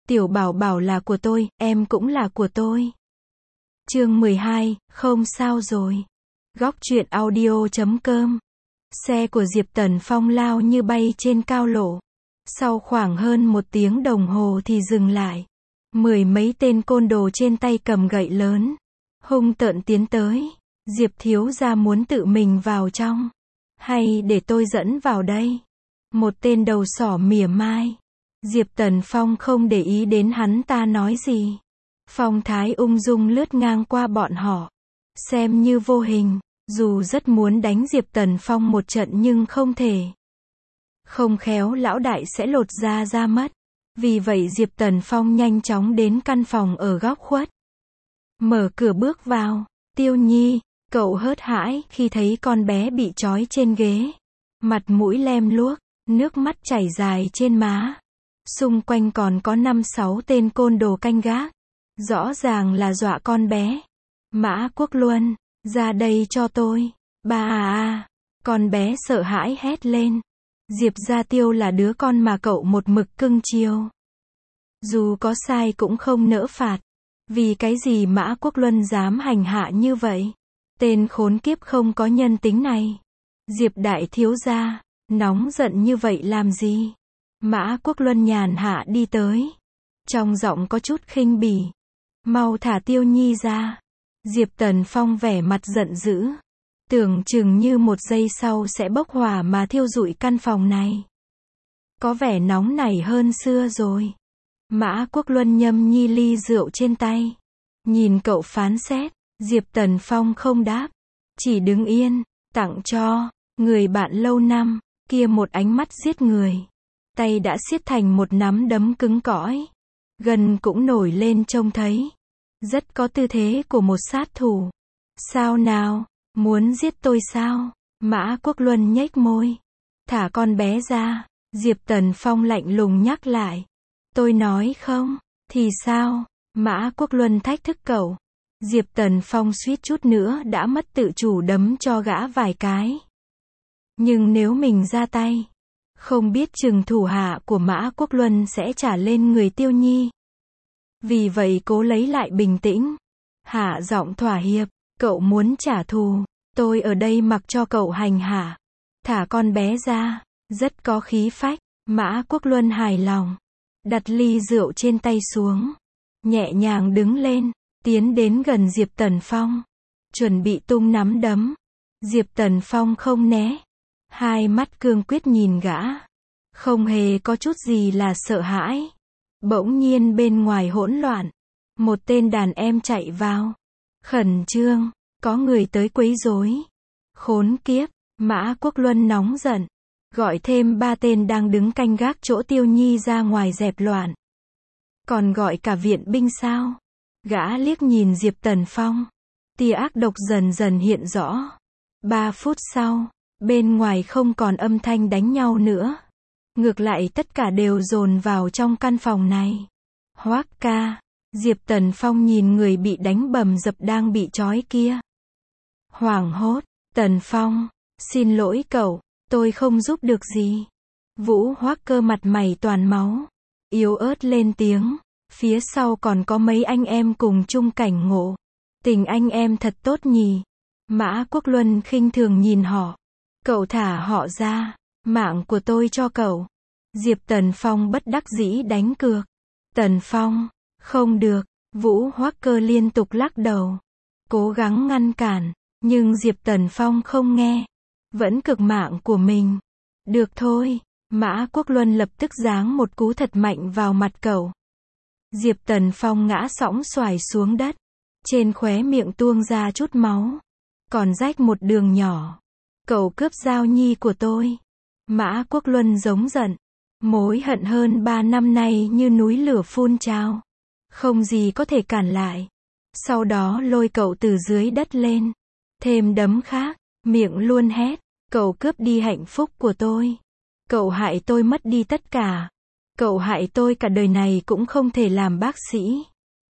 Tiểu Bảo Bảo là của tôi, em cũng là của tôi. Chương 12, không sao rồi. Góc truyện audio.com. Xe của Diệp Tần Phong lao như bay trên cao lộ. Sau khoảng hơn 1 tiếng đồng hồ thì dừng lại. 10 mấy tên côn đồ trên tay cầm gậy lớn, hung tợn tiến tới. Diệp thiếu gia muốn tự mình vào trong, hay để tôi dẫn vào đây? Một tên đầu sỏ mỉa mai. Diệp Tần Phong không để ý đến hắn ta nói gì. Phong thái ung dung lướt ngang qua bọn họ, xem như vô hình, dù rất muốn đánh Diệp Tần Phong một trận nhưng không thể. Không khéo lão đại sẽ lột da ra mất. Vì vậy Diệp Tần Phong nhanh chóng đến căn phòng ở góc khuất. Mở cửa bước vào. Tiêu Nhi, cậu hớt hãi khi thấy con bé bị trói trên ghế. Mặt mũi lem luốc, nước mắt chảy dài trên má. Xung quanh còn có 5-6 tên côn đồ canh gác. Rõ ràng là dọa con bé. Mã Quốc Luân, ra đây cho tôi. Ba à. Con bé sợ hãi hét lên. Diệp Gia Tiêu là đứa con mà cậu một mực cưng chiều. Dù có sai cũng không nỡ phạt. Vì cái gì Mã Quốc Luân dám hành hạ như vậy? Tên khốn kiếp không có nhân tính này. Diệp đại thiếu gia, nóng giận như vậy làm gì? Mã Quốc Luân nhàn hạ đi tới. Trong giọng có chút khinh bỉ. Mau thả Tiêu Nhi ra. Diệp Tần Phong vẻ mặt giận dữ. Tưởng chừng như 1 giây sau sẽ bốc hỏa mà thiêu rụi căn phòng này. Có vẻ nóng nảy hơn xưa rồi. Mã Quốc Luân nhâm nhi ly rượu trên tay. Nhìn cậu phán xét. Diệp Tần Phong không đáp. Chỉ đứng yên, tặng cho người bạn lâu năm kia một ánh mắt giết người. Tay đã siết thành một nắm đấm cứng cỏi. Gần cũng nổi lên trông thấy. Rất có tư thế của một sát thủ. Sao nào? Muốn giết tôi sao? Mã Quốc Luân nhếch môi. Thả con bé ra. Diệp Tần Phong lạnh lùng nhắc lại. Tôi nói không, thì sao? Mã Quốc Luân thách thức cậu. Diệp Tần Phong suýt chút nữa đã mất tự chủ đấm cho gã vài cái. Nhưng nếu mình ra tay, không biết chừng thủ hạ của Mã Quốc Luân sẽ trả lên người Tiêu Nhi. Vì vậy cố lấy lại bình tĩnh. Hạ giọng thỏa hiệp. Cậu muốn trả thù, tôi ở đây mặc cho cậu hành hạ. Thả con bé ra. Rất có khí phách. Mã Quốc Luân hài lòng. Đặt ly rượu trên tay xuống. Nhẹ nhàng đứng lên. Tiến đến gần Diệp Tần Phong. Chuẩn bị tung nắm đấm. Diệp Tần Phong không né. Hai mắt cương quyết nhìn gã. Không hề có chút gì là sợ hãi. Bỗng nhiên bên ngoài hỗn loạn. Một tên đàn em chạy vào. Khẩn trương. Có người tới quấy rối. Khốn kiếp. Mã Quốc Luân nóng giận. Gọi thêm 3 tên đang đứng canh gác chỗ Tiêu Nhi ra ngoài dẹp loạn. Còn gọi cả viện binh sao? Gã liếc nhìn Diệp Tần Phong. Tia ác độc dần dần hiện rõ. 3 phút sau, bên ngoài không còn âm thanh đánh nhau nữa. Ngược lại tất cả đều dồn vào trong căn phòng này. Hoác ca. Diệp Tần Phong nhìn người bị đánh bầm dập đang bị trói kia. Hoảng hốt. Tần Phong, xin lỗi cậu, tôi không giúp được gì. Vũ Hoác Cơ mặt mày toàn máu. Yếu ớt lên tiếng. Phía sau còn có mấy anh em cùng chung cảnh ngộ. Tình anh em thật tốt nhỉ. Mã Quốc Luân khinh thường nhìn họ. Cậu thả họ ra. Mạng của tôi cho cậu. Diệp Tần Phong bất đắc dĩ đánh cược. Tần Phong, không được. Vũ Hoác Cơ liên tục lắc đầu. Cố gắng ngăn cản. Nhưng Diệp Tần Phong không nghe. Vẫn cược mạng của mình. Được thôi. Mã Quốc Luân lập tức giáng một cú thật mạnh vào mặt cậu. Diệp Tần Phong ngã sõng xoài xuống đất. Trên khóe miệng tuôn ra chút máu. Còn rách một đường nhỏ. Cậu cướp Giao Nhi của tôi. Mã Quốc Luân giống giận. Mối hận hơn 3 năm nay như núi lửa phun trào. Không gì có thể cản lại. Sau đó lôi cậu từ dưới đất lên. Thêm đấm khác. Miệng luôn hét. Cậu cướp đi hạnh phúc của tôi. Cậu hại tôi mất đi tất cả. Cậu hại tôi cả đời này cũng không thể làm bác sĩ.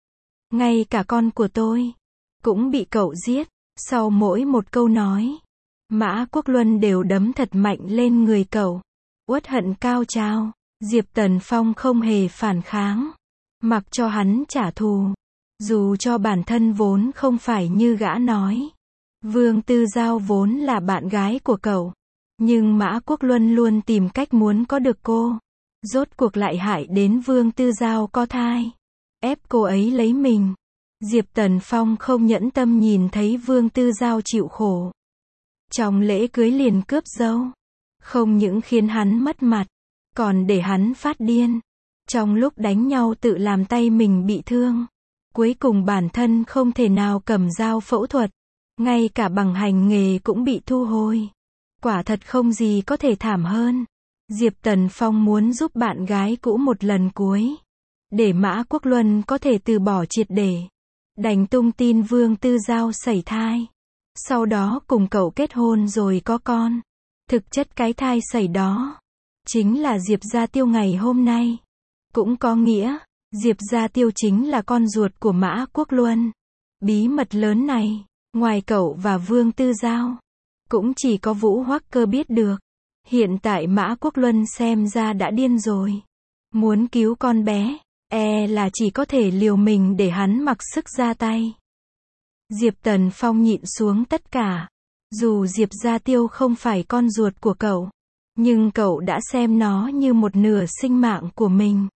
Ngay cả con của tôi cũng bị cậu giết. Sau mỗi một câu nói, Mã Quốc Luân đều đấm thật mạnh lên người cậu. Uất hận cao trào. Diệp Tần Phong không hề phản kháng. mặc cho hắn trả thù. Dù cho bản thân vốn không phải như gã nói. Vương Tư Giao vốn là bạn gái của cậu. Nhưng Mã Quốc Luân luôn tìm cách muốn có được cô. Rốt cuộc lại hại đến Vương Tư Giao có thai. Ép cô ấy lấy mình. Diệp Tần Phong không nhẫn tâm nhìn thấy Vương Tư Giao chịu khổ. Trong lễ cưới liền cướp dâu. Không những khiến hắn mất mặt, còn để hắn phát điên. Trong lúc đánh nhau tự làm tay mình bị thương. Cuối cùng bản thân không thể nào cầm dao phẫu thuật. Ngay cả bằng hành nghề cũng bị thu hồi. Quả thật không gì có thể thảm hơn. Diệp Tần Phong muốn giúp bạn gái cũ một lần cuối. Để Mã Quốc Luân có thể từ bỏ triệt để. Đành tung tin Vương Tư Giao sảy thai. Sau đó cùng cậu kết hôn rồi có con. Thực chất cái thai sảy đó chính là Diệp Gia Tiêu ngày hôm nay. Cũng có nghĩa, Diệp Gia Tiêu chính là con ruột của Mã Quốc Luân. Bí mật lớn này, ngoài cậu và Vương Tư Giao, cũng chỉ có Vũ Hoắc Cơ biết được. Hiện tại Mã Quốc Luân xem ra đã điên rồi. Muốn cứu con bé, là chỉ có thể liều mình để hắn mặc sức ra tay. Diệp Tần Phong nhịn xuống tất cả. Dù Diệp Gia Tiêu không phải con ruột của cậu, nhưng cậu đã xem nó như một nửa sinh mạng của mình.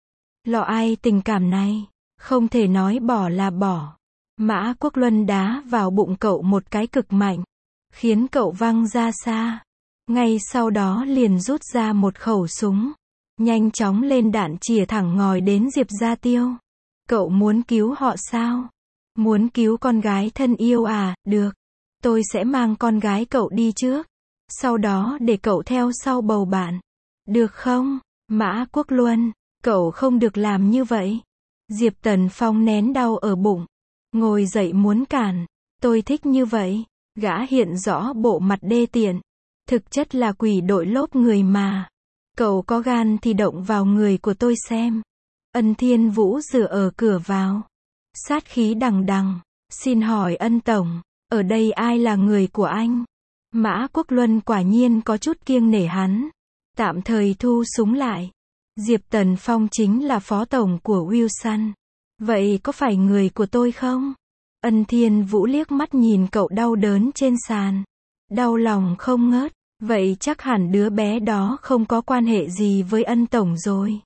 Lo ai tình cảm này, không thể nói bỏ là bỏ. Mã Quốc Luân đá vào bụng cậu một cái cực mạnh, khiến cậu văng ra xa. Ngay sau đó liền rút ra một khẩu súng, nhanh chóng lên đạn chĩa thẳng ngòi đến Diệp Gia Tiêu. Cậu muốn cứu họ sao? Muốn cứu con gái thân yêu à? Được. Tôi sẽ mang con gái cậu đi trước. Sau đó để cậu theo sau bầu bạn. Được không? Mã Quốc Luân, cậu không được làm như vậy. Diệp Tần Phong nén đau ở bụng. Ngồi dậy muốn cản. Tôi thích như vậy. Gã hiện rõ bộ mặt đê tiện. Thực chất là quỷ đội lốp người mà. Cậu có gan thì động vào người của tôi xem. Ân Thiên Vũ dựa ở cửa vào. Sát khí đằng đằng. Xin hỏi Ân Tổng, ở đây ai là người của anh? Mã Quốc Luân quả nhiên có chút kiêng nể hắn. Tạm thời thu súng lại. Diệp Tần Phong chính là phó tổng của Wilson. Vậy có phải người của tôi không? Ân Thiên Vũ liếc mắt nhìn cậu đau đớn trên sàn. Đau lòng không ngớt. Vậy chắc hẳn đứa bé đó không có quan hệ gì với Ân Tổng rồi.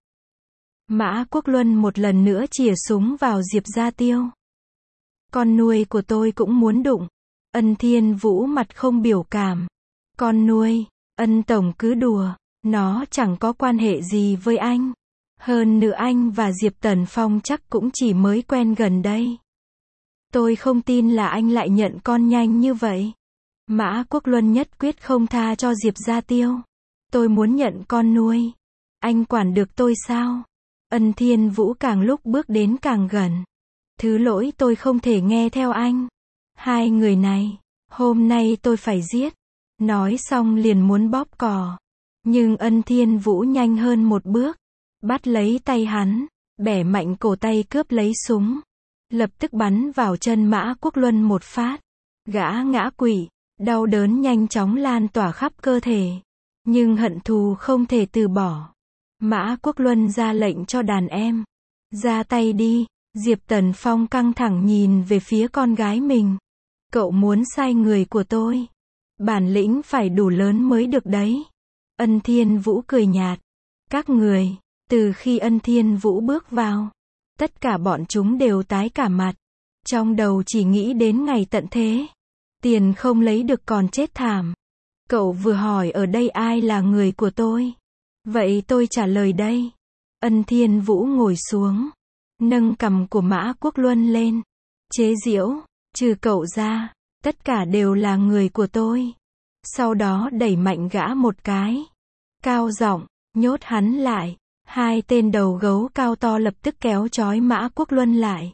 Mã Quốc Luân một lần nữa chĩa súng vào Diệp Gia Tiêu. Con nuôi của tôi cũng muốn đụng. Ân Thiên Vũ mặt không biểu cảm. Con nuôi, Ân Tổng cứ đùa. Nó chẳng có quan hệ gì với anh. Hơn nữa anh và Diệp Tần Phong chắc cũng chỉ mới quen gần đây. Tôi không tin là anh lại nhận con nhanh như vậy. Mã Quốc Luân nhất quyết không tha cho Diệp Gia Tiêu. Tôi muốn nhận con nuôi. Anh quản được tôi sao? Ân Thiên Vũ càng lúc bước đến càng gần. Thứ lỗi tôi không thể nghe theo anh. Hai người này, hôm nay tôi phải giết. Nói xong liền muốn bóp cò. Nhưng Ân Thiên Vũ nhanh hơn một bước. Bắt lấy tay hắn, bẻ mạnh cổ tay cướp lấy súng. Lập tức bắn vào chân Mã Quốc Luân một phát. Gã ngã quỵ, đau đớn nhanh chóng lan tỏa khắp cơ thể. Nhưng hận thù không thể từ bỏ. Mã Quốc Luân ra lệnh cho đàn em. Ra tay đi. Diệp Tần Phong căng thẳng nhìn về phía con gái mình. Cậu muốn sai người của tôi. Bản lĩnh phải đủ lớn mới được đấy. Ân Thiên Vũ cười nhạt. Các người, từ khi Ân Thiên Vũ bước vào, tất cả bọn chúng đều tái cả mặt. Trong đầu chỉ nghĩ đến ngày tận thế. Tiền không lấy được còn chết thảm. Cậu vừa hỏi ở đây ai là người của tôi. Vậy tôi trả lời đây. Ân Thiên Vũ ngồi xuống. Nâng cằm của Mã Quốc Luân lên. Chế giễu, trừ cậu ra, tất cả đều là người của tôi. Sau đó đẩy mạnh gã một cái. Cao giọng, nhốt hắn lại. Hai tên đầu gấu cao to lập tức kéo trói Mã Quốc Luân lại.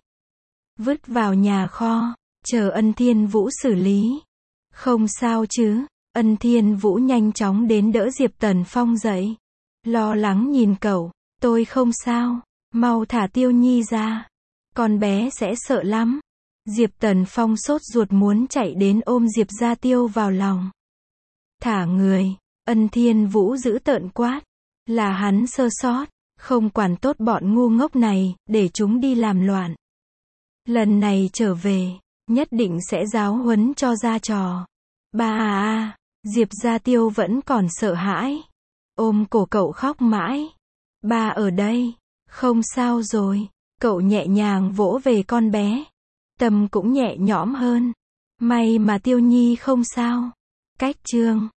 Vứt vào nhà kho, chờ Ân Thiên Vũ xử lý. Không sao chứ? Ân Thiên Vũ nhanh chóng đến đỡ Diệp Tần Phong dậy. Lo lắng nhìn cậu, tôi không sao, mau thả Tiêu Nhi ra. Con bé sẽ sợ lắm. Diệp Tần Phong sốt ruột muốn chạy đến ôm Diệp Gia Tiêu vào lòng. Thả người, Ân Thiên Vũ giữ tợn quát. Là hắn sơ sót, Không quản tốt bọn ngu ngốc này, để chúng đi làm loạn. Lần này trở về, nhất định sẽ giáo huấn cho ra trò. Ba à. Diệp Gia Tiêu vẫn còn sợ hãi. Ôm cổ cậu khóc mãi. Ba ở đây. Không sao rồi. Cậu nhẹ nhàng vỗ về con bé. Tâm cũng nhẹ nhõm hơn. May mà Tiêu Nhi không sao. Cách chương